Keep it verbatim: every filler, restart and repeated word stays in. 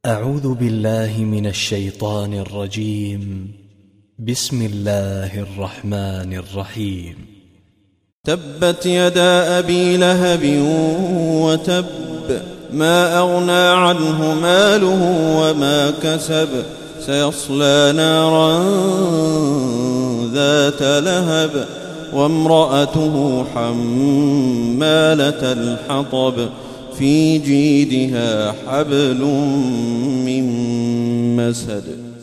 أعوذ بالله من الشيطان الرجيم. بسم الله الرحمن الرحيم. تبت يدا أبي لهب وتب، ما أغنى عنه ماله وما كسب، سيصلى نارا ذات لهب وامرأته حمالة الحطب في جيدها حبل من مسد.